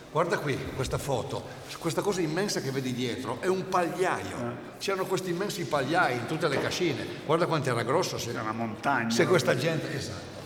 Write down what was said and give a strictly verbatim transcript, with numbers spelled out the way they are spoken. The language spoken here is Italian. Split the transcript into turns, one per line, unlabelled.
Guarda qui, questa foto, questa cosa immensa che vedi dietro è un pagliaio.
Eh.
C'erano questi immensi pagliai in tutte le cascine. Guarda quanto era grosso. Se,
È una montagna.
se questa gente... Esatto.